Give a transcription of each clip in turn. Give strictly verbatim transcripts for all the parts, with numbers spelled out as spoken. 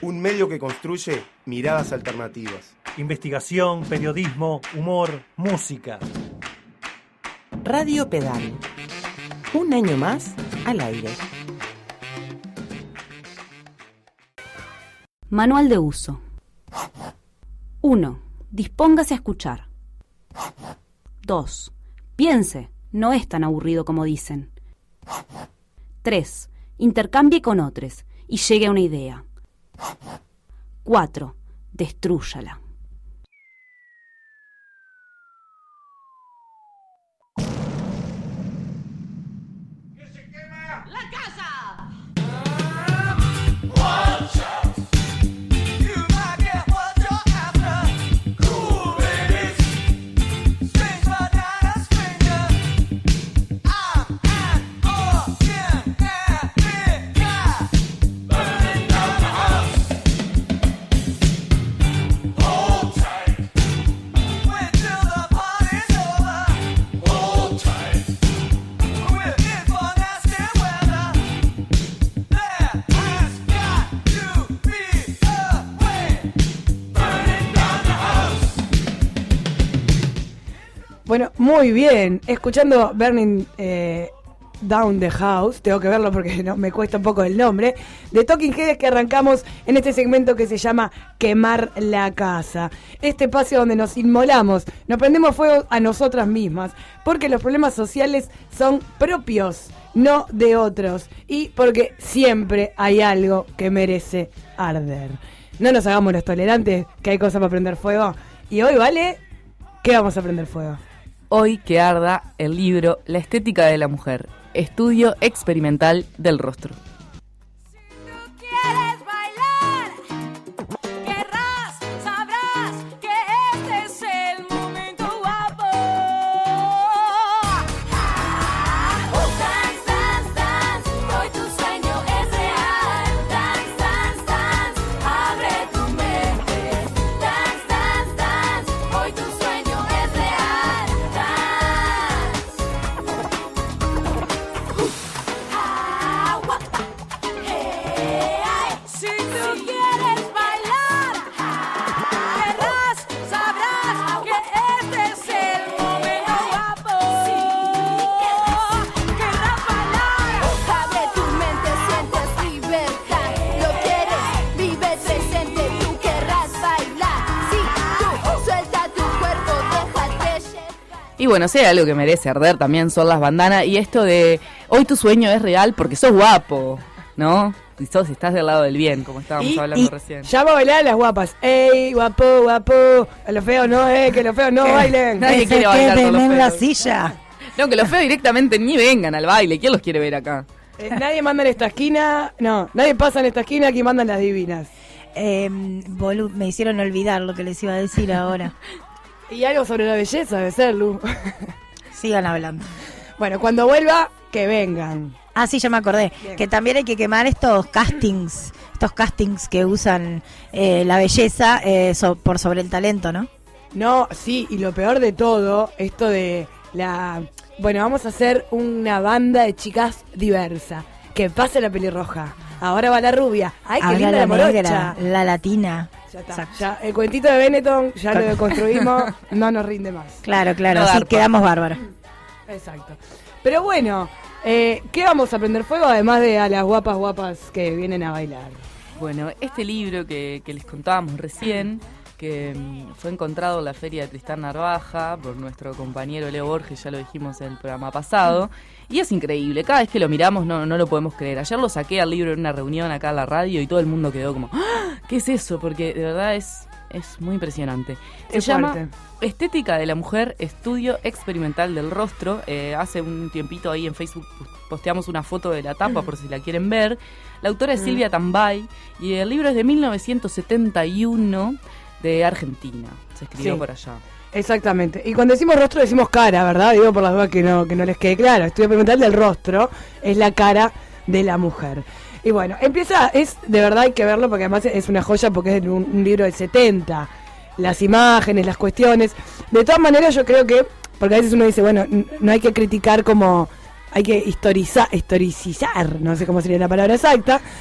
Un medio que construye miradas alternativas. Investigación, periodismo, humor, música. Radio Pedal. Un año más al aire. Manual de uso. uno. Dispóngase a escuchar. dos. Piense, no es tan aburrido como dicen. tres. Intercambie con otros y llegue a una idea. cuatro. Destrúyala. Bueno, muy bien. Escuchando Burning eh, Down the House, tengo que verlo porque no, me cuesta un poco el nombre, de Talking Heads, que arrancamos en este segmento que se llama Quemar la Casa. Este espacio donde nos inmolamos, nos prendemos fuego a nosotras mismas, porque los problemas sociales son propios, no de otros, y porque siempre hay algo que merece arder. No nos hagamos los tolerantes, que hay cosas para prender fuego. Y hoy, ¿vale? ¿Qué vamos a prender fuego? Hoy que arda el libro La estética de la mujer, estudio experimental del rostro. Y bueno, si hay algo que merece arder también son las bandanas. Y esto de hoy tu sueño es real porque sos guapo, ¿no? Y sos, estás del lado del bien, como estábamos y, hablando y recién. Ya va a bailar a las guapas. ¡Ey, guapo, guapo! A los feos no, eh, que los feos no bailen. Nadie quiere bailar con los en feos. la silla. No, que los feos directamente ni vengan al baile. ¿Quién los quiere ver acá? Eh, nadie manda en esta esquina. No, nadie pasa en esta esquina, aquí mandan las divinas. Eh, bolu, me hicieron olvidar lo que les iba a decir ahora. Y algo sobre la belleza debe ser, Lu. Sigan hablando. Bueno, cuando vuelva, que vengan. Ah, sí, ya me acordé. Bien. Que también hay que quemar estos castings, estos castings que usan eh, la belleza eh, so, por sobre el talento, ¿no? No, sí, y lo peor de todo, esto de la... Bueno, vamos a hacer una banda de chicas diversa. Que pase la pelirroja. Ahora va la rubia. ¡Ay, qué Ahora linda la la morocha! negra, la latina. Ya está. Exacto. Ya, el cuentito de Benetton ya lo construimos, no nos rinde más. Claro, claro, No así garpa. quedamos bárbaros. Exacto. Pero bueno, eh, ¿qué vamos a prender fuego además de a las guapas guapas que vienen a bailar? Bueno, este libro que, que les contábamos recién, que mm, fue encontrado en la Feria de Tristán Narvaja por nuestro compañero Leo Borges, ya lo dijimos en el programa pasado, y es increíble, cada vez que lo miramos no, no lo podemos creer. Ayer lo saqué al libro en una reunión acá en la radio y todo el mundo quedó como, ¡ah! ¿Qué es eso? Porque de verdad es, es muy impresionante. Se Es llama fuerte. Estética de la Mujer, estudio experimental del rostro. Eh, hace un tiempito ahí en Facebook posteamos una foto de la tapa por si la quieren ver. La autora es Silvia Tambay y el libro es de mil novecientos setenta y uno de Argentina. Se escribió Sí. por allá. Exactamente. Y cuando decimos rostro decimos cara, ¿verdad? Digo por las dudas que no, que no les quede claro. Estudio experimental del rostro es la cara de la mujer. Y bueno, empieza, es de verdad hay que verlo porque además es una joya porque es un, un libro del setenta. Las imágenes, las cuestiones. De todas maneras yo creo que, porque a veces uno dice, bueno, n- no hay que criticar como, hay que historizar, historicizar, no sé cómo sería la palabra exacta,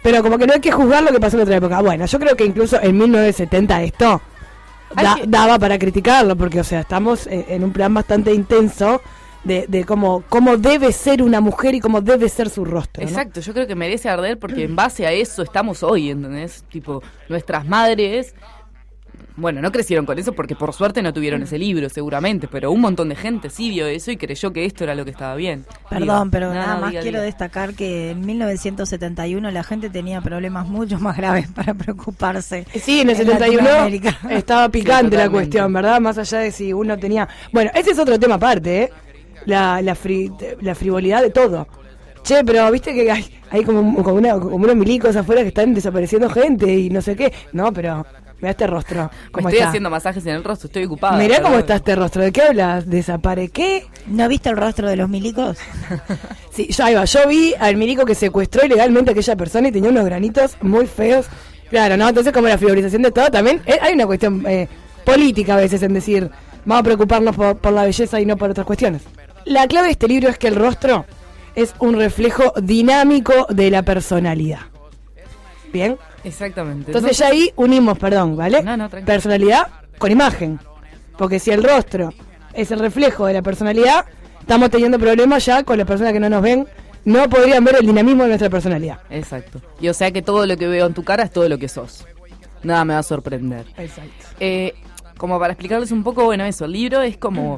pero como que no hay que juzgar lo que pasó en otra época. Bueno, yo creo que incluso en mil novecientos setenta esto da, que... daba para criticarlo, porque, o sea, estamos en, en un plan bastante intenso de, de cómo, cómo debe ser una mujer y cómo debe ser su rostro, ¿no? Exacto, yo creo que merece arder porque en base a eso estamos hoy, ¿entendés? Tipo, nuestras madres... Bueno, no crecieron con eso porque por suerte no tuvieron ese libro, seguramente, pero un montón de gente sí vio eso y creyó que esto era lo que estaba bien. Perdón, Diga, pero no, nada no, más diga, quiero diga. destacar que en mil novecientos setenta y uno la gente tenía problemas mucho más graves para preocuparse. Sí, en el setenta y uno Latinoamérica. estaba picante Sí, la cuestión, ¿verdad? Más allá de si uno tenía... Bueno, ese es otro tema aparte, ¿eh? La, la, fri... la frivolidad de todo. Che, pero viste que hay, hay como, como, una, como unos milicos afuera que están desapareciendo gente y no sé qué. No, pero... Mirá este rostro. Me ¿Cómo estoy está? haciendo masajes en el rostro, estoy ocupada. Mirá pero- cómo está este rostro. ¿De qué hablas? ¿Desapare qué? ¿No viste el rostro de los milicos? Sí, yo, ahí va. Yo vi al milico que secuestró ilegalmente a aquella persona y tenía unos granitos muy feos. Claro, ¿no? Entonces, como la frivolización de todo, también eh, hay una cuestión eh, política a veces en decir, vamos a preocuparnos por, por la belleza y no por otras cuestiones. La clave de este libro es que el rostro es un reflejo dinámico de la personalidad. ¿Bien? Exactamente. Entonces ya ahí unimos, perdón, ¿vale? No, no, tranquilo. Personalidad con imagen. Porque si el rostro es el reflejo de la personalidad, estamos teniendo problemas ya con las personas que no nos ven. No podrían ver el dinamismo de nuestra personalidad. Exacto. Y o sea que todo lo que veo en tu cara es todo lo que sos. Nada me va a sorprender. Exacto. Eh, como para explicarles un poco, bueno, eso, el libro es como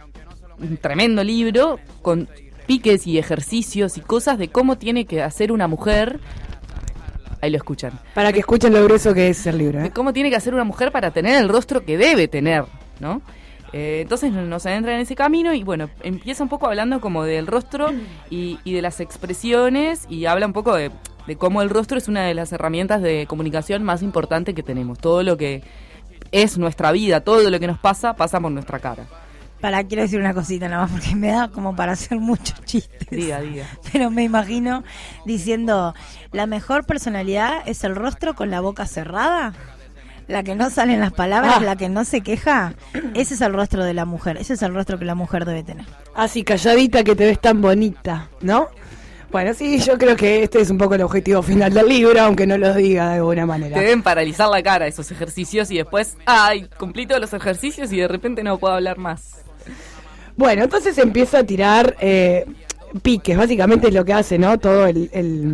un tremendo libro con piques y ejercicios y cosas de cómo tiene que hacer una mujer. Ahí lo escuchan. Para que escuchen lo grueso que es el libro, De ¿eh? cómo tiene que hacer una mujer para tener el rostro que debe tener, ¿no? Eh, entonces nos adentra en ese camino y bueno, empieza un poco hablando como del rostro y, y de las expresiones y habla un poco de, de cómo el rostro es una de las herramientas de comunicación más importante que tenemos. Todo lo que es nuestra vida, todo lo que nos pasa, pasa por nuestra cara. Para, quiero decir una cosita nada más, porque me da como para hacer muchos chistes. Diga, diga. Pero me imagino diciendo, la mejor personalidad es el rostro con la boca cerrada, la que no salen las palabras, Ah. la que no se queja. Ese es el rostro de la mujer, ese es el rostro que la mujer debe tener. Así calladita que te ves tan bonita, ¿no? Bueno, sí, yo creo que este es un poco el objetivo final del libro, aunque no lo diga de alguna manera. Te deben paralizar la cara esos ejercicios y después, ay, cumplí todos los ejercicios y de repente no puedo hablar más. Bueno, entonces empieza a tirar eh, piques, básicamente es lo que hace, ¿no? Todo el, el,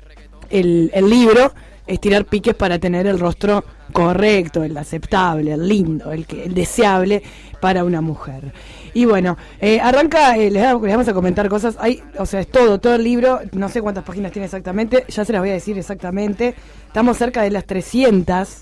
el, el libro es tirar piques para tener el rostro correcto, el aceptable, el lindo, el, que, el deseable para una mujer. Y bueno, eh, arranca, eh, les, da- les vamos a comentar cosas, hay, o sea, es todo, todo el libro, no sé cuántas páginas tiene exactamente, ya se las voy a decir exactamente, estamos cerca de las trescientas,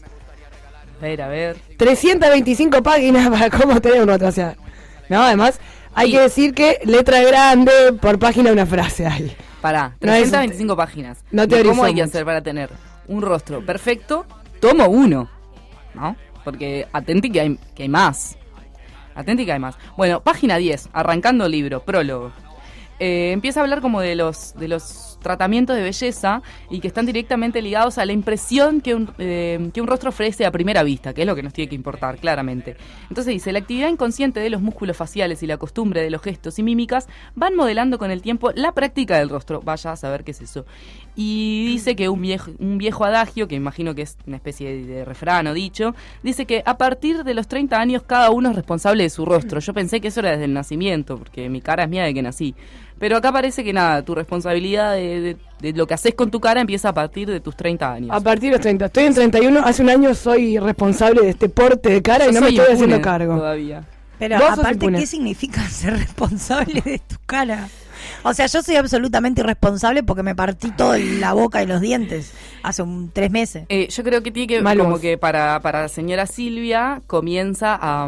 A ver, a ver. trescientas veinticinco páginas para cómo tener un rostro, o sea, no, además hay Sí. que decir que letra grande por página una frase ahí. Pará, No es- trescientas veinticinco páginas. no ¿Y teorizó ¿Cómo hay que mucho. hacer para tener un rostro perfecto? Tomo uno, ¿no? Porque atenti que hay, que hay más. Atenti que hay más. Bueno, página diez, arrancando el libro, prólogo. Eh, empieza a hablar como de los de los tratamientos de belleza y que están directamente ligados a la impresión que un, eh, que un rostro ofrece a primera vista, que es lo que nos tiene que importar, claramente. Entonces dice, la actividad inconsciente de los músculos faciales y la costumbre de los gestos y mímicas van modelando con el tiempo la práctica del rostro. Vaya a saber qué es eso. Y dice que un viejo, un viejo adagio, que imagino que es una especie de, de refrán o dicho, dice que a partir de los treinta años cada uno es responsable de su rostro. Yo pensé que eso era desde el nacimiento, porque mi cara es mía de que nací. Pero acá parece que nada, tu responsabilidad de, de, de lo que haces con tu cara empieza a partir de tus treinta años. A partir de los treinta, estoy en treinta y uno, hace un año soy responsable de este porte de cara Yo y no me soy estoy impune haciendo cargo. todavía. Pero Vos sos aparte, impune. ¿qué significa ser responsable de tu cara? O sea, yo soy absolutamente irresponsable porque me partí toda la boca y los dientes hace un tres meses. Eh, yo creo que tiene que Mal como vos. que para, para la señora Silvia comienza a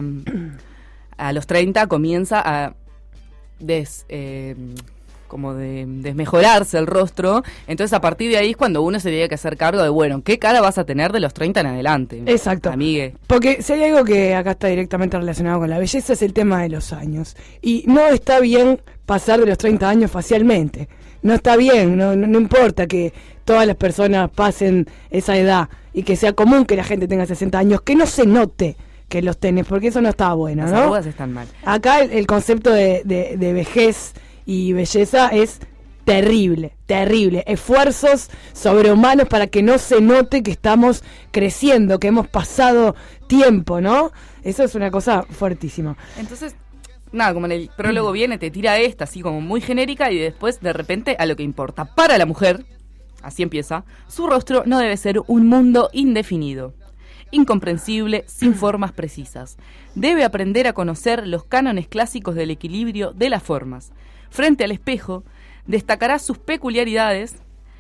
a los treinta comienza a des, eh, como de desmejorarse el rostro, entonces a partir de ahí es cuando uno se tiene que hacer cargo de, bueno, ¿qué cara vas a tener de los treinta en adelante? Exacto. Amigue. Porque si hay algo que acá está directamente relacionado con la belleza es el tema de los años. Y no está bien pasar de los treinta años facialmente. No está bien, no, no, no importa que todas las personas pasen esa edad y que sea común que la gente tenga sesenta años, que no se note que los tenés, porque eso no está bueno, Las ¿no? arrugas están mal. Acá el, el concepto de, de, de vejez y belleza es terrible, terrible. Esfuerzos sobrehumanos para que no se note que estamos creciendo, que hemos pasado tiempo, ¿no? Eso es una cosa fuertísima. Entonces, nada, como en el prólogo viene, te tira esta así como muy genérica y después de repente a lo que importa. Para la mujer, así empieza, su rostro no debe ser un mundo indefinido, incomprensible, sin formas precisas. Debe aprender a conocer los cánones clásicos del equilibrio de las formas. Frente al espejo, destacará sus peculiaridades,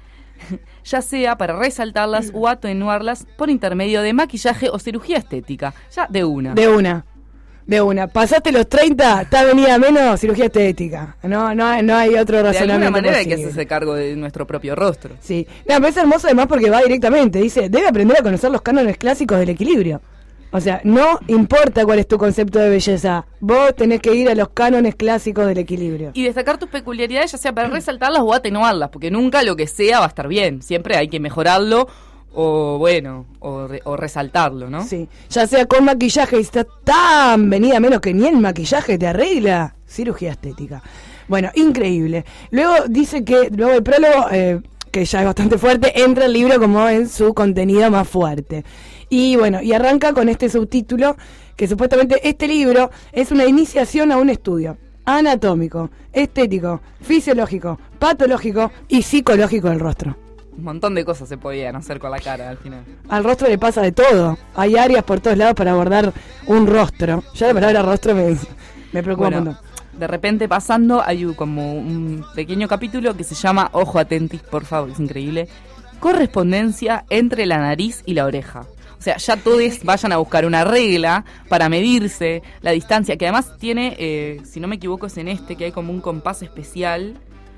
ya sea para resaltarlas o atenuarlas por intermedio de maquillaje o cirugía estética. Ya de una. De una. De una. Pasaste los treinta, está venida menos cirugía estética. No, no, no hay otro razonamiento. De alguna manera posible. hay que hacerse cargo de nuestro propio rostro. Sí. No, pero es hermoso además porque va directamente. Dice, debe aprender a conocer los cánones clásicos del equilibrio. O sea, no importa cuál es tu concepto de belleza. Vos tenés que ir a los cánones clásicos del equilibrio. Y destacar tus peculiaridades, ya sea para resaltarlas o atenuarlas, porque nunca lo que sea va a estar bien. Siempre hay que mejorarlo o, bueno, o, re, o resaltarlo, ¿no? Sí, ya sea con maquillaje, y está tan venida menos que ni el maquillaje te arregla. Cirugía estética. Bueno, increíble. Luego dice que, luego el prólogo, eh, que ya es bastante fuerte, entra el libro como en su contenido más fuerte. Y bueno, y arranca con este subtítulo, que supuestamente este libro es una iniciación a un estudio anatómico, estético, fisiológico, patológico y psicológico del rostro. Un montón de cosas se podían hacer con la cara al final. Al rostro le pasa de todo. Hay áreas por todos lados para abordar un rostro. Ya la palabra rostro me, me preocupa bueno, un montón. De repente pasando hay como un pequeño capítulo que se llama, ojo atentis, por favor, es increíble, correspondencia entre la nariz y la oreja. O sea, ya todos vayan a buscar una regla para medirse la distancia, que además tiene, eh, si no me equivoco es en este, que hay como un compás especial,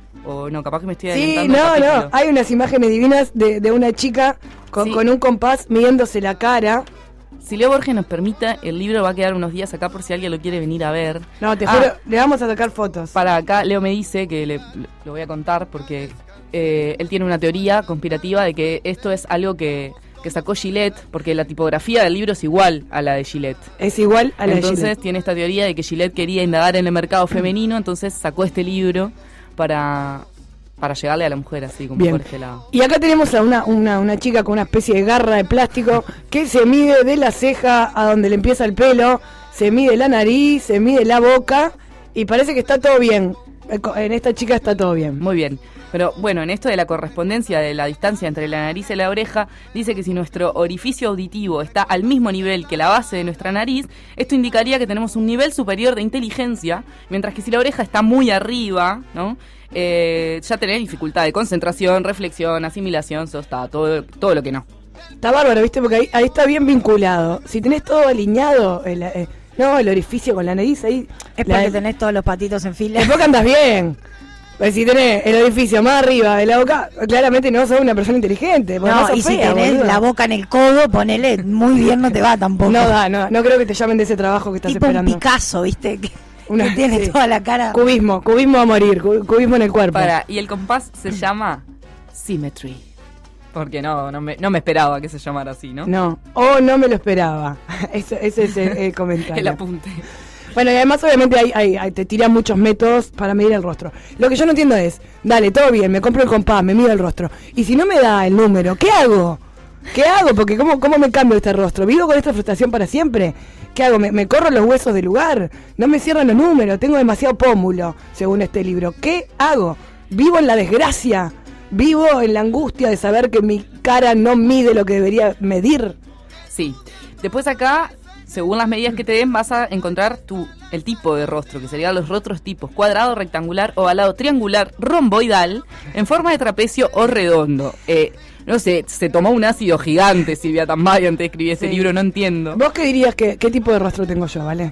o no, capaz que me estoy Sí, adelantando. no, el no, capítulo. hay unas imágenes divinas de, de una chica con, Sí. con un compás midiéndose la cara. Si Leo Borges nos permita, el libro va a quedar unos días acá por si alguien lo quiere venir a ver. No, te Ah, juro, le vamos a sacar fotos. Para acá, Leo me dice que le, lo voy a contar porque eh, él tiene una teoría conspirativa de que esto es algo que, que sacó Gillette, porque la tipografía del libro es igual a la de Gillette. Es igual a la Entonces de Gillette. tiene esta teoría de que Gillette quería indagar en el mercado femenino, entonces sacó este libro para, para llegarle a la mujer así, como Bien. por este lado. Y acá tenemos a una, una, una chica con una especie de garra de plástico que se mide de la ceja a donde le empieza el pelo, se mide la nariz, se mide la boca y parece que está todo bien. En esta chica está todo bien. Muy bien. Pero bueno, en esto de la correspondencia de la distancia entre la nariz y la oreja, dice que si nuestro orificio auditivo está al mismo nivel que la base de nuestra nariz, esto indicaría que tenemos un nivel superior de inteligencia, mientras que si la oreja está muy arriba, ¿no? Eh, ya tenés dificultad de concentración, reflexión, asimilación, sostá, todo, todo lo que no. Está bárbaro, ¿viste? Porque ahí, ahí está bien vinculado. Si tenés todo alineado, el, eh, no, el orificio con la nariz ahí... Es la- porque tenés todos los patitos en fila. Después que andas bien. Pues si tenés el orificio más arriba de la boca, claramente no sos una persona inteligente. porque No, sos y si fea, tenés boluda. la boca en el codo, ponele, muy bien no te va tampoco. No da, no, no creo que te llamen de ese trabajo que estás tipo esperando. un Picasso, ¿viste? Que, Una- que tiene sí. toda la cara. Cubismo, cubismo a morir, cu- cubismo en el cuerpo. Para, y el compás se llama Symmetry. Porque no, no me, no me esperaba que se llamara así, ¿no? No, oh, no me lo esperaba. Ese, ese es el, el comentario. El apunte. Bueno, y además obviamente hay, hay- hay- te tiran muchos métodos para medir el rostro. Lo que yo no entiendo es, dale, todo bien, me compro el compás, me mido el rostro. Y si no me da el número, ¿qué hago? ¿Qué hago? Porque ¿cómo, cómo me cambio este rostro? ¿Vivo con esta frustración para siempre? ¿Qué hago? ¿Me, me corro los huesos del lugar? No me cierran los números, tengo demasiado pómulo, según este libro. ¿Qué hago? ¿Vivo en la desgracia? ¿Vivo en la angustia de saber que mi cara no mide lo que debería medir? Sí. Después acá, según las medidas que te den, vas a encontrar tu, el tipo de rostro, que serían los otros tipos: cuadrado, rectangular, ovalado, triangular, romboidal, en forma de trapecio o redondo. Eh, no sé, se tomó un ácido gigante Silvia Tambay antes de escribir este Sí. libro, no entiendo. ¿Vos qué dirías que qué tipo de rostro tengo yo, vale?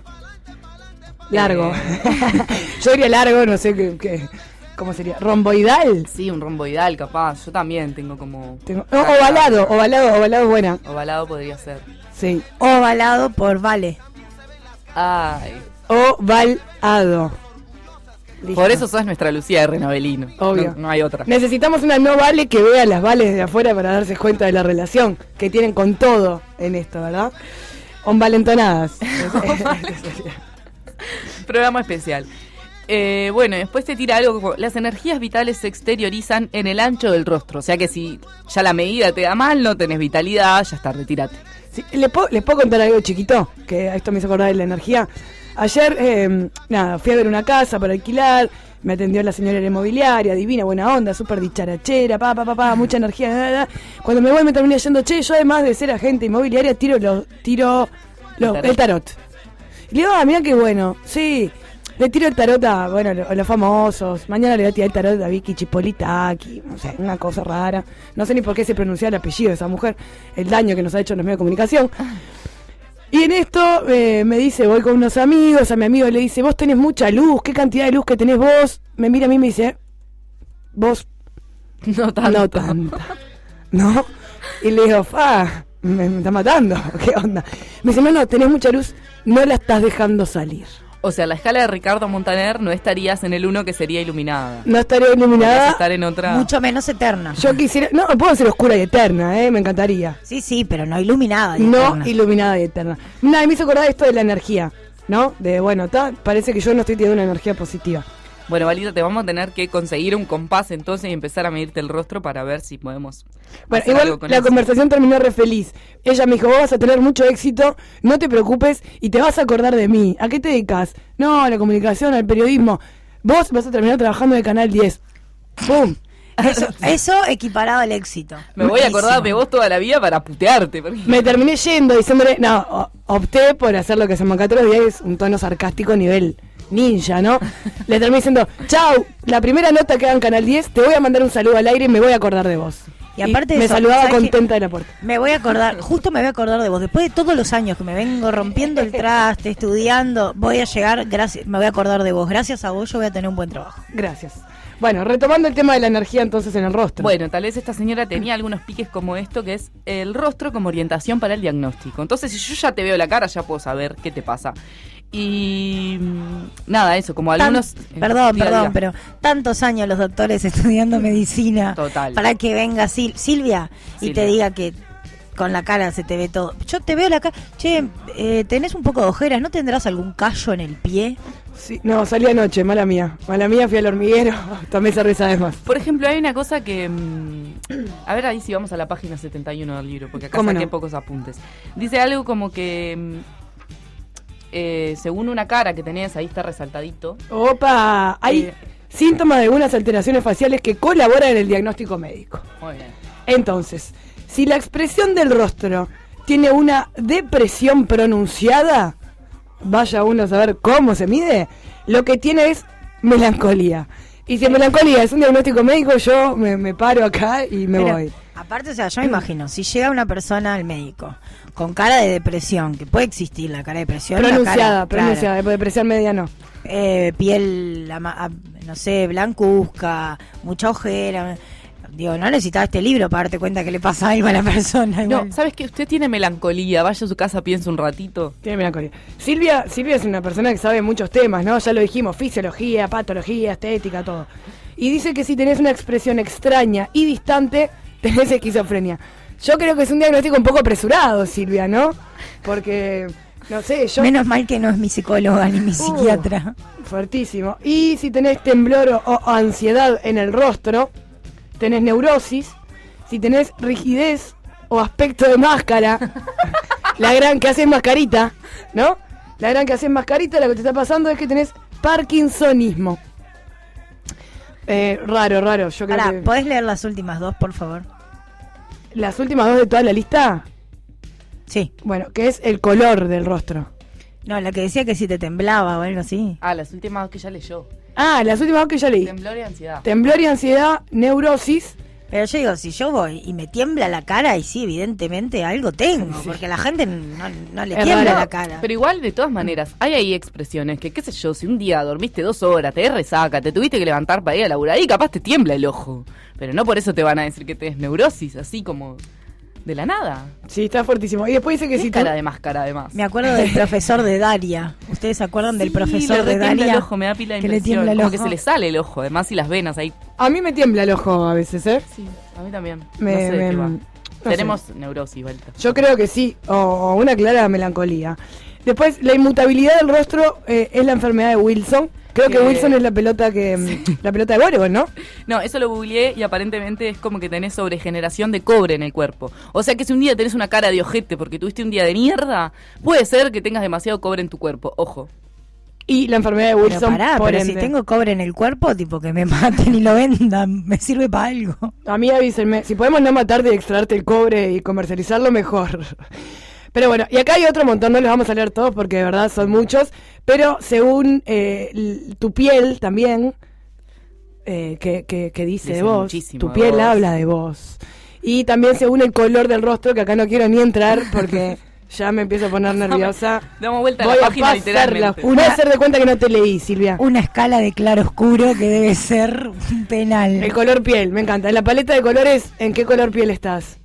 Largo. Yo diría largo, no sé qué, qué- ¿cómo sería? ¿Romboidal? Sí, un romboidal capaz. Yo también tengo como... Tengo, no, ovalado, ovalado, ovalado es buena. Ovalado podría ser. Sí. Ovalado por vale. Ay. Ovalado. Listo. Por eso sos nuestra Lucía de Renovelino. Obvio. No, no hay otra. Necesitamos una no vale que vea las vales de afuera para darse cuenta de la relación que tienen con todo en esto, ¿verdad? Onvalentonadas. Programa especial. Eh, bueno, después te tira algo como: las energías vitales se exteriorizan en el ancho del rostro. O sea que si ya la medida te da mal, no tenés vitalidad, ya está, retírate. Sí, ¿les, puedo, ¿Les puedo contar algo chiquito? Que esto me hizo acordar de la energía. Ayer, eh, nada, fui a ver una casa para alquilar. Me atendió la señora de la inmobiliaria, divina, buena onda, súper dicharachera, pa, pa, pa, pa, mucha energía. Da, da. Cuando me voy me terminé yendo, che, yo además de ser agente inmobiliaria, tiro, lo, tiro lo, el, tarot. el tarot. Y le digo, ah, mira qué bueno, sí. Le tiro el tarot a, bueno, a los famosos. Mañana le voy a tirar el tarot a Vicky Chipolitaki, no sé, una cosa rara. No sé ni por qué se pronuncia el apellido de esa mujer, el daño que nos ha hecho en los medios de comunicación. Y en esto eh, me dice, voy con unos amigos, a mi amigo le dice, vos tenés mucha luz, ¿qué cantidad de luz que tenés vos? Me mira a mí y me dice, vos no tanto. No tanta. ¿No? Y le digo, fa, me, me está matando, ¿qué onda? Me dice, no, no, tenés mucha luz, no la estás dejando salir. O sea, la escala de Ricardo Montaner no estarías en el uno que sería iluminada. No estaría iluminada. Podrías estar en otra. Mucho menos eterna. Yo quisiera, no, puedo ser oscura y eterna, eh, me encantaría. Sí, sí, pero no iluminada y No eterna. iluminada y eterna. Nada, me hizo acordar esto de la energía, ¿no? De, bueno, ta, parece que yo no estoy teniendo una energía positiva. Bueno, Valita, te vamos a tener que conseguir un compás entonces y empezar a medirte el rostro para ver si podemos. Bueno, hacer igual algo con la eso. conversación terminó re feliz. Ella me dijo, vos vas a tener mucho éxito, no te preocupes y te vas a acordar de mí. ¿A qué te dedicas? No, a la comunicación, al periodismo. Vos vas a terminar trabajando en el Canal diez. ¡Pum! Eso, eso equiparado al éxito. Me voy a Buenísimo. acordar de vos toda la vida para putearte. Porque... Me terminé yendo diciéndole, no, o- opté por hacer lo que hacemos acá todos los días, es un tono sarcástico nivel ninja, ¿no? Le terminé diciendo, chau, la primera nota que haga en Canal diez, te voy a mandar un saludo al aire y me voy a acordar de vos. Y aparte de me eso, saludaba ¿sabes qué? contenta de la puerta. Me voy a acordar, justo me voy a acordar de vos. Después de todos los años que me vengo rompiendo el traste, estudiando, voy a llegar, gracias, me voy a acordar de vos. Gracias a vos yo voy a tener un buen trabajo. Gracias. Bueno, retomando el tema de la energía entonces en el rostro. Bueno, tal vez esta señora tenía algunos piques como esto, que es el rostro como orientación para el diagnóstico. Entonces, si yo ya te veo la cara, ya puedo saber qué te pasa. Y mm, nada, eso, como Tan- algunos... perdón, diga, perdón, diga. pero tantos años los doctores estudiando medicina Total. para que venga Sil- Silvia y Silvia. te diga que con la cara se te ve todo. Yo te veo la cara, che, eh, tenés un poco de ojeras, ¿no tendrás algún callo en el pie? Sí, no, salí anoche, mala mía. Mala mía, fui al hormiguero, tomé cerveza además. Por ejemplo, hay una cosa que... mm, a ver ahí si vamos a la página setenta y uno del libro, porque acá ¿Cómo saqué no? pocos apuntes. Dice algo como que... mm, eh, según una cara que tenés, ahí está resaltadito. Opa, hay Eh. síntomas de algunas alteraciones faciales que colaboran en el diagnóstico médico. Muy bien. Entonces, si la expresión del rostro tiene una depresión pronunciada, vaya uno a saber cómo se mide, lo que tiene es melancolía. Y si melancolía es un diagnóstico médico, yo me, me paro acá y me Pero, voy. aparte, o sea, yo me imagino, si llega una persona al médico con cara de depresión, que puede existir la cara de depresión, la Pronunciada, cara, pronunciada, claro, depresión media no. eh, piel, ama- ah, no sé, blancuzca, mucha ojera. Digo, no necesitaba este libro para darte cuenta que le pasa algo a la persona. No, igual. ¿sabes qué? Usted tiene melancolía, vaya a su casa, piensa un ratito. Tiene melancolía. Silvia, Silvia es una persona que sabe muchos temas, ¿no? Ya lo dijimos, fisiología, patología, estética, todo. Y dice que si tenés una expresión extraña y distante, tenés esquizofrenia. Yo creo que es un diagnóstico un poco apresurado, Silvia, ¿no? Porque, no sé, yo... Menos mal que no es mi psicóloga ni mi Uh, psiquiatra. Fuertísimo. Y si tenés temblor o, o ansiedad en el rostro, tenés neurosis. Si tenés rigidez o aspecto de máscara, la gran que haces mascarita, ¿no? La gran que haces mascarita, lo que te está pasando es que tenés parkinsonismo. Eh, raro, raro. Yo creo Pará, que ¿podés leer las últimas dos, por favor? las últimas dos de toda la lista, Sí. bueno, que es el color del rostro. No, la que decía que si te temblaba o algo así. Ah, las últimas dos que ya leyó. Ah, las últimas dos que ya leí. Temblor y ansiedad. Temblor y ansiedad, neurosis. Pero yo digo, si yo voy y me tiembla la cara, y sí, evidentemente algo tengo, porque la gente no, no le Es tiembla raro. la cara. Pero igual, de todas maneras, hay ahí expresiones que, qué sé yo, si un día dormiste dos horas, te resaca, te tuviste que levantar para ir a laburar, ahí capaz te tiembla el ojo. Pero no por eso te van a decir que tenés neurosis, así como de la nada. Sí, está fuertísimo. Y después dice que ¿Qué si cara tú... de máscara, además? Me acuerdo del profesor de Daria. ¿Ustedes se acuerdan del Sí, profesor le de retiembla Daria? el ojo, me da pila de que le impresión. tiembla el Como ojo. que se le sale el ojo, además, y las venas ahí. A mí me tiembla el ojo a veces, ¿eh? Sí, a mí también. Me- no sé de me- qué va. no Tenemos neurosis, vuelta. Yo creo que sí, o, o una clara melancolía. Después, la inmutabilidad del rostro eh, es la enfermedad de Wilson, Creo que Que- Wilson es la pelota que la pelota de voleibol, ¿no? No, eso lo googleé y aparentemente es como que tenés sobregeneración de cobre en el cuerpo. O sea que si un día tenés una cara de ojete porque tuviste un día de mierda, puede ser que tengas demasiado cobre en tu cuerpo. Ojo. Y la enfermedad de Pero Wilson, pará, por pero ende. si tengo cobre en el cuerpo, tipo que me maten y lo vendan, me sirve para algo. A mí avísenme, si podemos no matarte y extraerte el cobre y comercializarlo, mejor. Pero bueno, y acá hay otro montón, no los vamos a leer todos porque de verdad son muchos, pero según eh, l- tu piel también, eh, que, que, que dice, Dice de vos, muchísimo tu de piel vos. habla de vos. Y también según el color del rostro, que acá no quiero ni entrar porque ya me empiezo a poner nerviosa. Damos vuelta a Voy la a página pasarla. literalmente. Voy a hacer de cuenta que no te leí, Silvia. Una escala de claro oscuro que debe ser un penal. El color piel, me encanta. En la paleta de colores, ¿en qué color piel estás?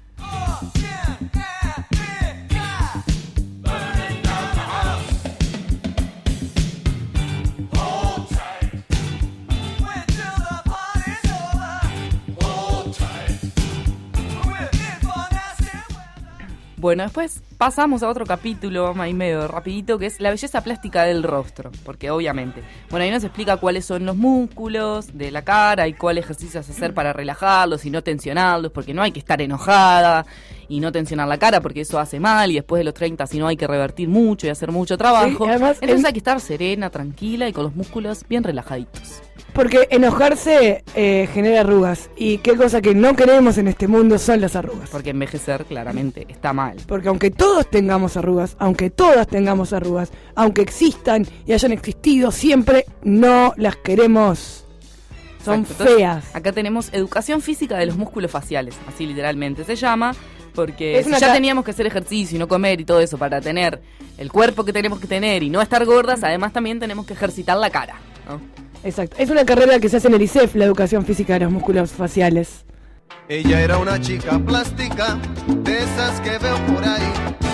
Bueno, después pasamos a otro capítulo, ahí medio rapidito, que es la belleza plástica del rostro, porque obviamente, bueno, ahí nos explica cuáles son los músculos de la cara y cuáles ejercicios hacer para relajarlos y no tensionarlos, porque no hay que estar enojada y no tensionar la cara, porque eso hace mal, y después de los treinta, si no, hay que revertir mucho y hacer mucho trabajo. Sí, además, Entonces en- hay que estar serena, tranquila y con los músculos bien relajaditos. Porque enojarse eh, genera arrugas. Y qué cosa que no queremos en este mundo son las arrugas. Porque envejecer claramente está mal. Porque aunque todos tengamos arrugas, aunque todas tengamos arrugas, aunque existan y hayan existido, siempre no las queremos. Son Exacto. Entonces, feas. acá tenemos educación física de los músculos faciales, así literalmente se llama, porque Es si una ya ca- teníamos que hacer ejercicio y no comer y todo eso para tener el cuerpo que tenemos que tener y no estar gordas, además también tenemos que ejercitar la cara, ¿no? Exacto. Es una carrera que se hace en el I C E F, la educación física de los músculos faciales. Ella era una chica plástica, de esas que veo por ahí,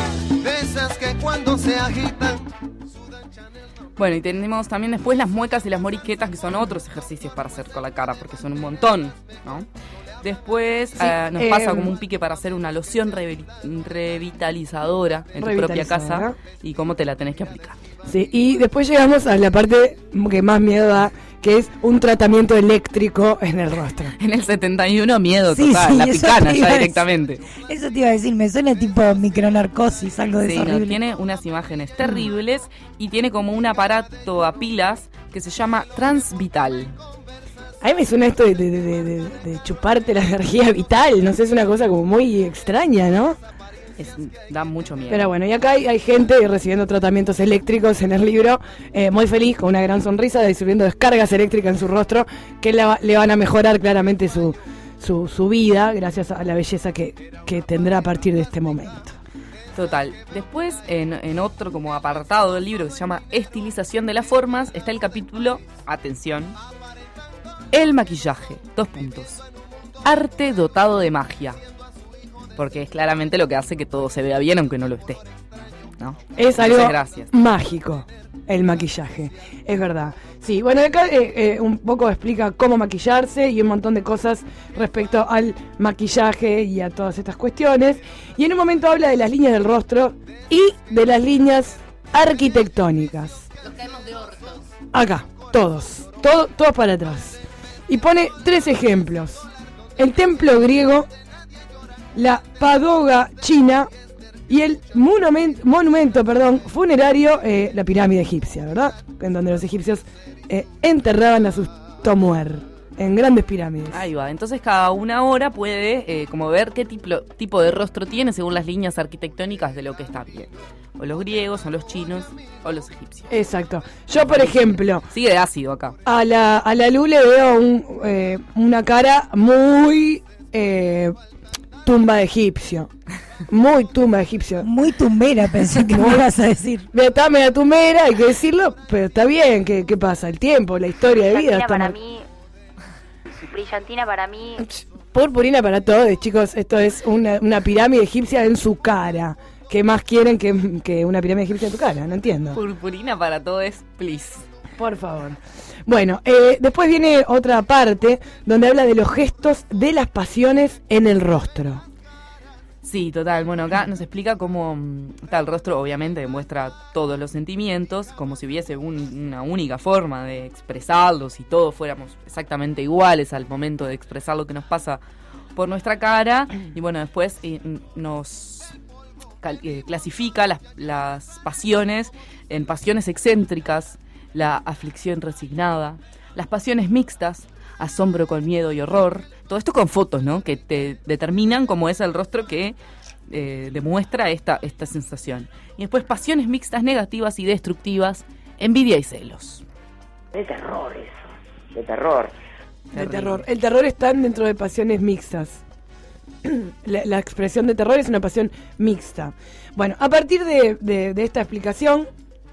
de esas que cuando se agitan. Bueno, y tenemos también después las muecas y las moriquetas, que son otros ejercicios para hacer con la cara, porque son un montón, ¿no? Después eh, nos eh, pasa como un pique para hacer una loción revi- revitalizadora en tu propia casa Revitalizadora. y cómo te la tenés que aplicar. Sí, y después llegamos a la parte que más miedo da, que es un tratamiento eléctrico en el rostro. En el setenta y uno, miedo Sí, total, sí, la eso picana te iba ya a directamente. Eso te iba a decir, me suena tipo micronarcosis, algo de Sí, eso no, horrible. tiene unas imágenes terribles y tiene como un aparato a pilas que se llama Transvital. A mí me suena esto de, de- de- de- de chuparte la energía vital, no sé, es una cosa como muy extraña, ¿no? Es, da mucho miedo. Pero bueno, y acá hay, hay gente recibiendo tratamientos eléctricos en el libro, eh, muy feliz, con una gran sonrisa, recibiendo descargas eléctricas en su rostro, que le, va- le van a mejorar claramente su, su, su vida, gracias a la belleza que, que tendrá a partir de este momento. Total. Después, en, en otro como apartado del libro que se llama Estilización de las formas, está el capítulo, atención, el maquillaje, dos puntos. Arte dotado de magia. Porque es claramente lo que hace que todo se vea bien aunque no lo esté, ¿no? Es Entonces, algo gracias. mágico, el maquillaje, es verdad. Sí, bueno, acá eh, eh, un poco explica cómo maquillarse y un montón de cosas respecto al maquillaje y a todas estas cuestiones. Y en un momento habla de las líneas del rostro y de las líneas arquitectónicas. Los caemos de ortos. Acá, todos, todo, todos para atrás. Y pone tres ejemplos. El templo griego, la pagoga china y el monument- monumento perdón, funerario, eh, la pirámide egipcia, ¿verdad? En donde los egipcios eh, enterraban a sus tomuer en grandes pirámides. Ahí va, entonces cada una hora puede eh, como ver qué tipo, tipo de rostro tiene según las líneas arquitectónicas de lo que está bien. O los griegos, o los chinos, o los egipcios. Exacto. Yo, por ejemplo, Sigue de ácido acá. a la, a la Lu le veo un, eh, una cara muy eh, tumba de egipcio. Muy tumba de egipcio. Muy tumbera, pensé que me ibas a decir. Me está media tumera, hay que decirlo, pero está bien. ¿Qué, qué pasa? El tiempo, la historia de vida. Brillantina está para mar- mí. Brillantina para mí. Purpurina para todos, chicos. Esto es una, una pirámide egipcia en su cara. ¿Qué más quieren que, que una pirámide egipcia en tu cara? No entiendo. Purpurina para todo es please. Por favor. Bueno, eh, después viene otra parte donde habla de los gestos de las pasiones en el rostro. Sí, total. Bueno, acá nos explica cómo está el rostro, obviamente demuestra todos los sentimientos, como si hubiese un, una única forma de expresarlos y todos fuéramos exactamente iguales al momento de expresar lo que nos pasa por nuestra cara. Y bueno, después eh, nos cal- eh, clasifica las, las pasiones en pasiones excéntricas, la aflicción resignada, las pasiones mixtas, asombro con miedo y horror. Todo esto con fotos, ¿no? Que te determinan cómo es el rostro que eh, demuestra esta, esta sensación. Y después pasiones mixtas, negativas y destructivas, envidia y celos. De terror eso, de terror. De terror. El terror está dentro de pasiones mixtas. La, la expresión de terror es una pasión mixta. Bueno, a partir de, de, de esta explicación,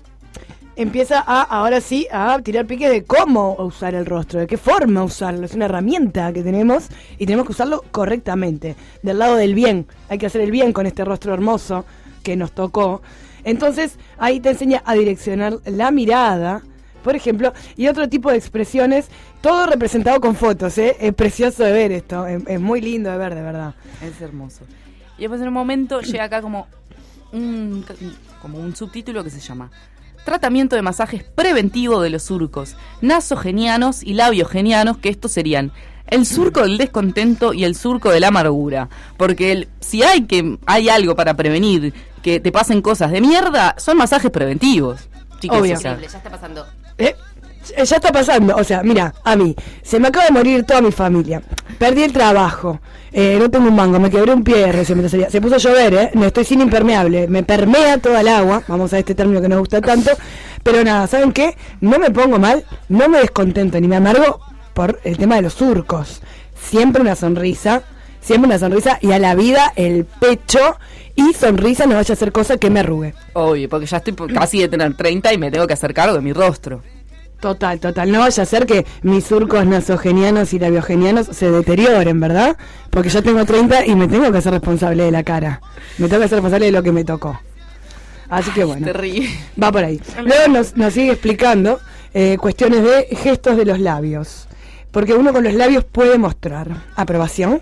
empieza a, ahora sí, a tirar piques de cómo usar el rostro, de qué forma usarlo. Es una herramienta que tenemos y tenemos que usarlo correctamente. Del lado del bien, hay que hacer el bien con este rostro hermoso que nos tocó. Entonces, ahí te enseña a direccionar la mirada, por ejemplo, y otro tipo de expresiones, todo representado con fotos, ¿eh? Es precioso de ver esto, es, es muy lindo de ver, de verdad. Es hermoso. Y después en un momento llega acá como un, como un subtítulo que se llama Tratamiento de masajes preventivo de los surcos nasogenianos y labiogenianos, que estos serían el surco del descontento y el surco de la amargura. Porque el, si hay que hay algo para prevenir que te pasen cosas de mierda, son masajes preventivos. Chicos, Obvio. o sea, Increíble, ya está pasando. Eh, ya está pasando, o sea, mira, a mí, se me acaba de morir toda mi familia, perdí el trabajo, eh, no tengo un mango, me quebré un pie recién mientras salía. Se puso a llover, eh, no estoy sin impermeable, me permea toda el agua, vamos a este término que nos gusta tanto, pero nada, ¿saben qué? No me pongo mal, no me descontento ni me amargo por el tema de los surcos, siempre una sonrisa, siempre una sonrisa y a la vida el pecho y sonrisa, no vaya a hacer cosa que me arrugue. obvio, porque ya estoy por- casi de tener treinta y me tengo que hacer cargo de mi rostro. Total, total. No vaya a ser que mis surcos nasogenianos y labiogenianos se deterioren, ¿verdad? Porque yo tengo treinta y me tengo que hacer responsable de la cara. Me tengo que hacer responsable de lo que me tocó. Así que bueno, Terrible. va por ahí. Luego nos, nos sigue explicando eh, cuestiones de gestos de los labios. Porque uno con los labios puede mostrar aprobación.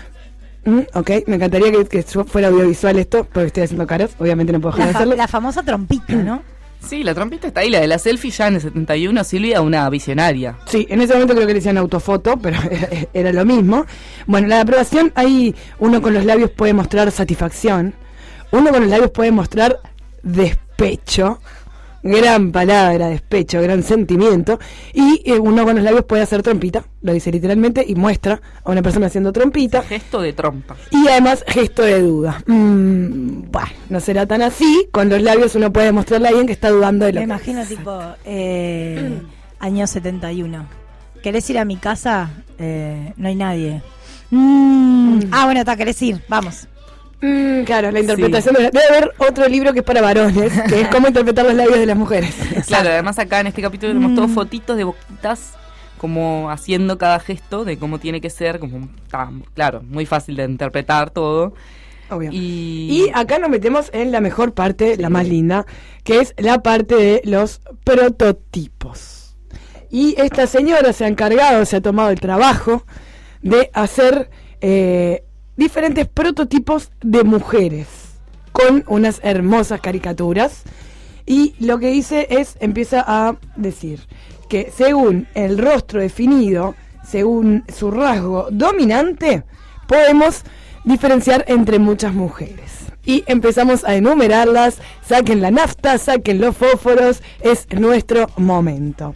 Mm, ok, me encantaría que, que fuera audiovisual esto, porque estoy haciendo caras. Obviamente no puedo dejar La, de fa- hacerlo. la famosa trompita, ¿no? Sí, la trompita está ahí, la de la selfie ya en el setenta y uno, Silvia, una visionaria. Sí, en ese momento creo que le decían autofoto, pero era, era lo mismo. Bueno, la aprobación, ahí uno con los labios puede mostrar satisfacción, uno con los labios puede mostrar despecho, gran palabra, despecho, gran sentimiento, y eh, uno con los labios puede hacer trompita, lo dice literalmente, y muestra a una persona haciendo trompita. Gesto de trompa. Y además, gesto de duda. Mm, bueno, no será tan así. Con los labios uno puede mostrarle a alguien que está dudando de lo Me que imagino dice. tipo eh, año setenta y uno. ¿Querés ir a mi casa? Eh, no hay nadie. Mm, ah, bueno, está, querés ir, vamos. Mm, claro, la interpretación de la- debe haber otro libro que es para varones, que es cómo interpretar los labios de las mujeres. Claro, además acá en este capítulo tenemos todos fotitos de boquitas como haciendo cada gesto de cómo tiene que ser, como ah, claro, muy fácil de interpretar todo. Obvio. Y, Y acá nos metemos en la mejor parte, la más linda, que es la parte de los prototipos. Y esta señora se ha encargado, se ha tomado el trabajo de hacer eh, diferentes prototipos de mujeres con unas hermosas caricaturas. Y lo que dice es, empieza a decir que según el rostro definido, según su rasgo dominante, podemos diferenciar entre muchas mujeres. Y empezamos a enumerarlas. Saquen la nafta, saquen los fósforos, es nuestro momento.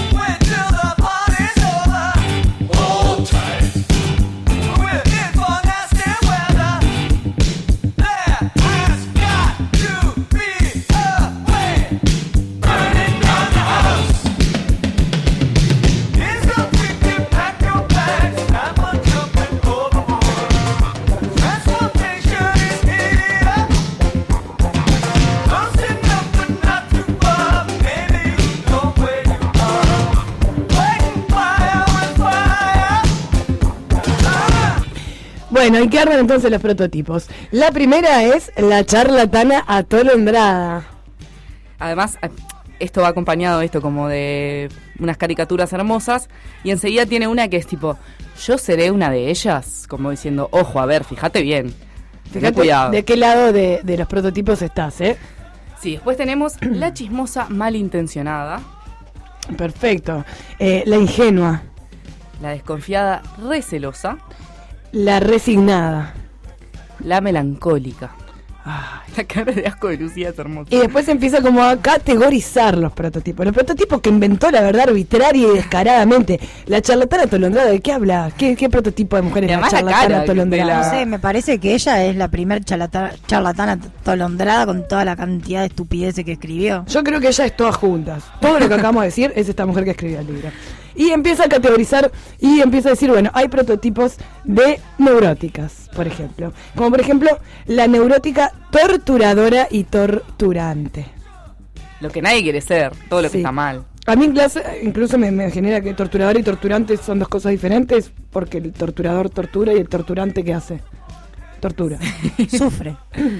Bueno, y qué arman entonces los prototipos. La primera es la charlatana atolondrada. además eh, esto va acompañado esto como de unas caricaturas hermosas y enseguida tiene una que es tipo, yo seré una de ellas, como diciendo, ojo, a ver, fíjate bien. Fíjate cuidado. de qué lado de, de los prototipos estás, ¿eh? Sí, después tenemos la chismosa malintencionada. Perfecto. Eh, la ingenua. La desconfiada recelosa. La resignada. La melancólica. Ay. La cara de asco de Lucía es hermosa. Y después empieza como a categorizar los prototipos. Los prototipos que inventó la verdad arbitraria y descaradamente. La charlatana atolondrada, ¿de qué habla? ¿Qué, qué prototipo de mujer es la charlatana atolondrada? No sé, me parece que ella es la primer charlatana, charlatana atolondrada con toda la cantidad de estupideces que escribió. Yo creo que ella es todas juntas. Todo lo que acabamos de decir es esta mujer que escribió el libro. Y empieza a categorizar y empieza a decir, bueno, hay prototipos de neuróticas, por ejemplo. Como por ejemplo, la neurótica torturadora y torturante. Lo que nadie quiere ser, todo lo Sí. que está mal. A mí en clase incluso me, me genera que torturador y torturante son dos cosas diferentes, porque el torturador tortura y el torturante ¿qué hace? Tortura. Sufre.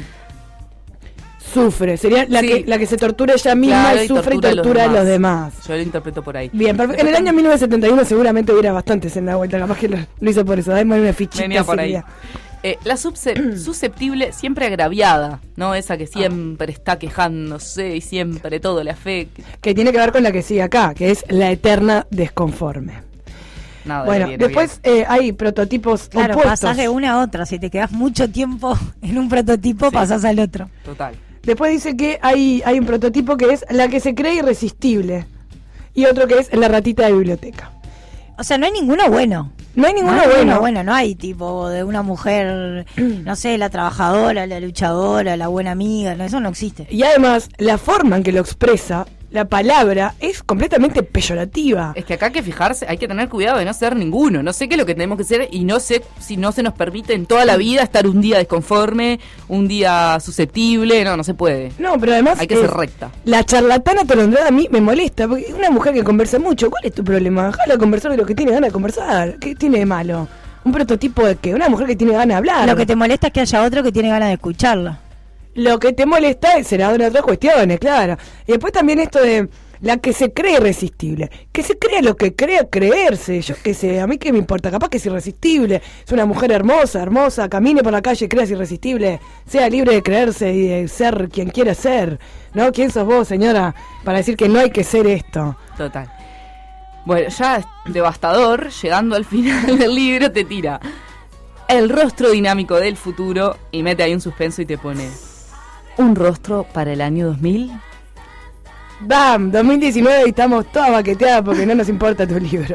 Sufre, sería la, Sí. que, la que se tortura ella misma Claro, y sufre y tortura a los demás. Yo lo interpreto por ahí. Bien, perfecto. En el año mil novecientos setenta y uno seguramente hubiera bastantes en la vuelta, capaz que lo, lo hizo por eso. Dame una fichita. Venía por ahí. Silvia. Eh, la subse- susceptible, siempre agraviada, ¿no? Esa que siempre está quejándose y siempre todo le afecta. Que tiene que ver con la que sigue acá, que es la eterna desconforme. Nada, Bueno, le viene después eh, hay prototipos Claro, opuestos. pasás de una a otra. Si te quedas mucho tiempo en un prototipo, Sí. pasás al otro. bien. Total. Después dice que hay, hay un prototipo que es la que se cree irresistible. Y otro que es la ratita de biblioteca. O sea, no hay ninguno bueno. No hay ninguno no hay bueno. ninguno bueno, no hay tipo de una mujer, no sé, la trabajadora, la luchadora, la buena amiga, no, eso no existe. Y además, la forma en que lo expresa, la palabra, es completamente peyorativa. Es que acá hay que fijarse, hay que tener cuidado de no ser ninguno. No sé qué es lo que tenemos que ser y no sé si no se nos permite en toda la vida estar un día desconforme, un día susceptible. No, no se puede. No, pero además Hay que es- ser recta. la charlatana atolondrada a mí me molesta, porque es una mujer que conversa mucho. ¿Cuál es tu problema? Déjala conversar de lo que tiene ganas de conversar. ¿Qué tiene de malo? Un prototipo de que una mujer que tiene ganas de hablar. Lo que te molesta es que haya otro que tiene ganas de escucharla. Lo que te molesta será de otras cuestiones, claro. Y después también esto de la que se cree irresistible. Que se crea lo que crea creerse. Yo qué sé, a mí qué me importa. Capaz que es irresistible. Es una mujer hermosa, hermosa. Camine por la calle, creas irresistible. Sea libre de creerse y de ser quien quiera ser. ¿No? ¿Quién sos vos, señora, para decir que no hay que ser esto? Total. Bueno, ya es devastador, llegando al final del libro, te tira el rostro dinámico del futuro y mete ahí un suspenso y te pone un rostro para el año dos mil. ¡Bam! dos mil diecinueve y estamos todas baqueteadas porque no nos importa tu libro.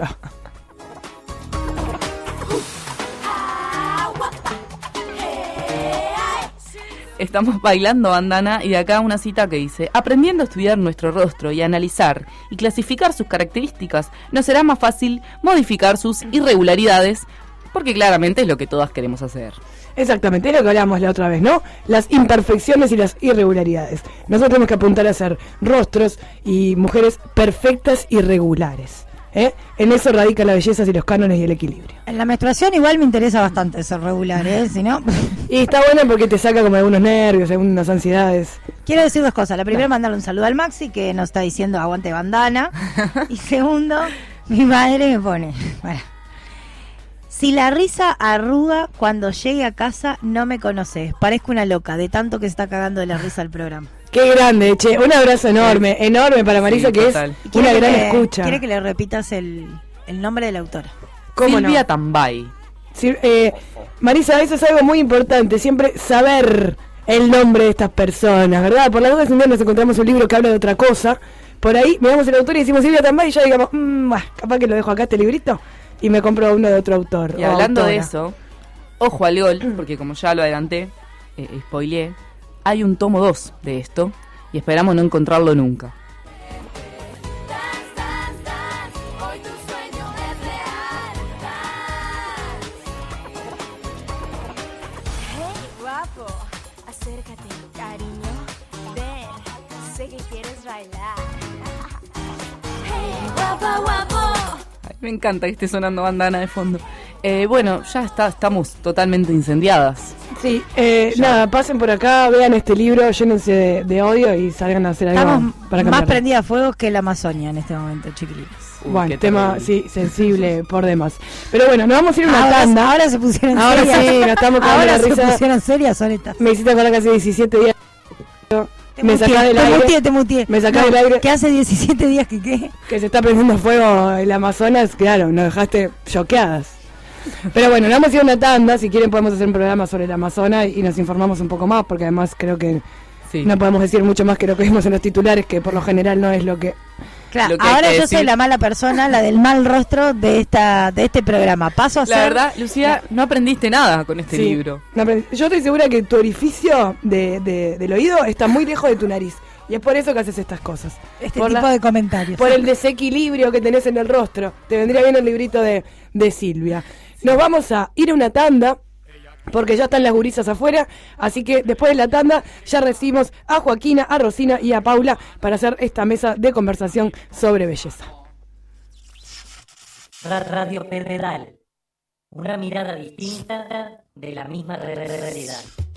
Estamos bailando bandana y de acá una cita que dice: aprendiendo a estudiar nuestro rostro y a analizar y clasificar sus características, nos será más fácil modificar sus irregularidades, porque claramente es lo que todas queremos hacer. Exactamente, es lo que hablábamos la otra vez, ¿no? Las imperfecciones y las irregularidades. Nosotros tenemos que apuntar a ser rostros y mujeres perfectas y regulares. ¿eh? En eso radica la belleza y los cánones y el equilibrio. En la menstruación igual me interesa bastante ser regular, ¿eh? Si no... Y está bueno porque te saca como algunos nervios, algunas ansiedades. Quiero decir dos cosas. La primera, mandarle un saludo al Maxi, que nos está diciendo aguante bandana. Y segundo, mi madre me pone... Bueno, si la risa arruga cuando llegue a casa, no me conoces. Parezco una loca, de tanto que se está cagando de la risa el programa. Qué grande, che. Un abrazo enorme, enorme para Marisa, Sí, que total. es una que gran le- escucha. Quiere que le repitas el, el nombre de la autora. ¿Cómo Silvia no? Tambay. Sí, eh, Marisa, eso es algo muy importante, siempre saber el nombre de estas personas, ¿verdad? Por la duda, si un día nos encontramos un libro que habla de otra cosa, por ahí miramos el autor y decimos Silvia Tambay y ya digamos, mmm, bah, capaz que lo dejo acá este librito y me compro uno de otro autor. Y o hablando de autora. eso, ojo al gol, porque como ya lo adelanté, eh, spoileé, hay un tomo dos de esto y esperamos no encontrarlo nunca. Guapo, acércate, cariño. Ven, sé que quieres bailar. Hey, guapo, guapo. Ay, me encanta que esté sonando bandana de fondo. Eh, bueno, ya está, estamos totalmente incendiadas. Sí, eh, nada, pasen por acá, vean este libro, llénense de, de odio y salgan a hacer algo Estamos para más cambiar. prendidas a fuego que la Amazonia en este momento, chiquilitos. Uy, Bueno, qué tema, terrible. sí, sensible por demás. Pero bueno, nos vamos a ir a una Ahora, tanda. ahora se pusieron Ahora serias. sí, nos estamos cagando Ahora la se risa. pusieron serias, soletas. Me hiciste acordar que hace diecisiete días. Te Me muteé, sacás del te aire. muteé, te muteé. Me sacás No, del aire. Que hace diecisiete días que qué. Que se está prendiendo fuego el Amazonas, claro, nos dejaste choqueadas. Pero bueno, nos vamos a ir a una tanda, si quieren podemos hacer un programa sobre el Amazonas y nos informamos un poco más, porque además creo que Sí. no podemos decir mucho más que lo que vimos en los titulares, que por lo general no es lo que... Claro, Lo que hay ahora que yo decir- soy la mala persona, la del mal rostro de esta de este programa. Paso a La ser verdad, Lucía, no aprendiste nada con este Sí. libro. No, pero yo estoy segura que tu orificio de, de- del oído está muy lejos de tu nariz. Y es por eso que haces estas cosas. este por tipo la- de comentarios. Por el desequilibrio que tenés en el rostro. Te vendría bien el librito de, de Silvia. Nos vamos a ir a una tanda, porque ya están las gurisas afuera. Así que después de la tanda ya recibimos a Joaquina, a Rosina y a Paula para hacer esta mesa de conversación sobre belleza. Radio Pedal. Una mirada distinta de la misma realidad.